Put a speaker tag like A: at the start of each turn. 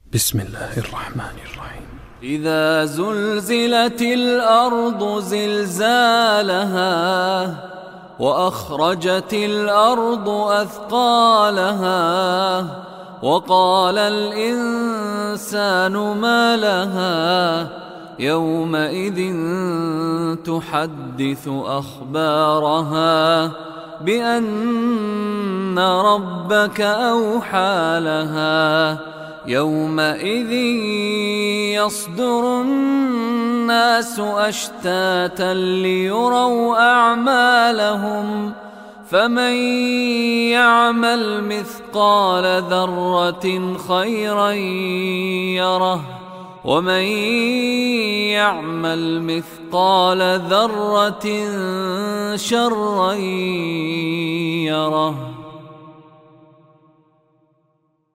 A: بسم الله الرحمن الرحيم.
B: إذا زلزلت الأرض زلزالها وأخرجت الأرض أثقالها وقال الإنسان ما لها يومئذ تحدث أخبارها بأن ربك أوحى لها يومئذ يصدر الناس أشتاتا ليروا أعمالهم فمن يعمل مثقال ذرة خيرا يره ومن يعمل مثقال ذرة شرا يره.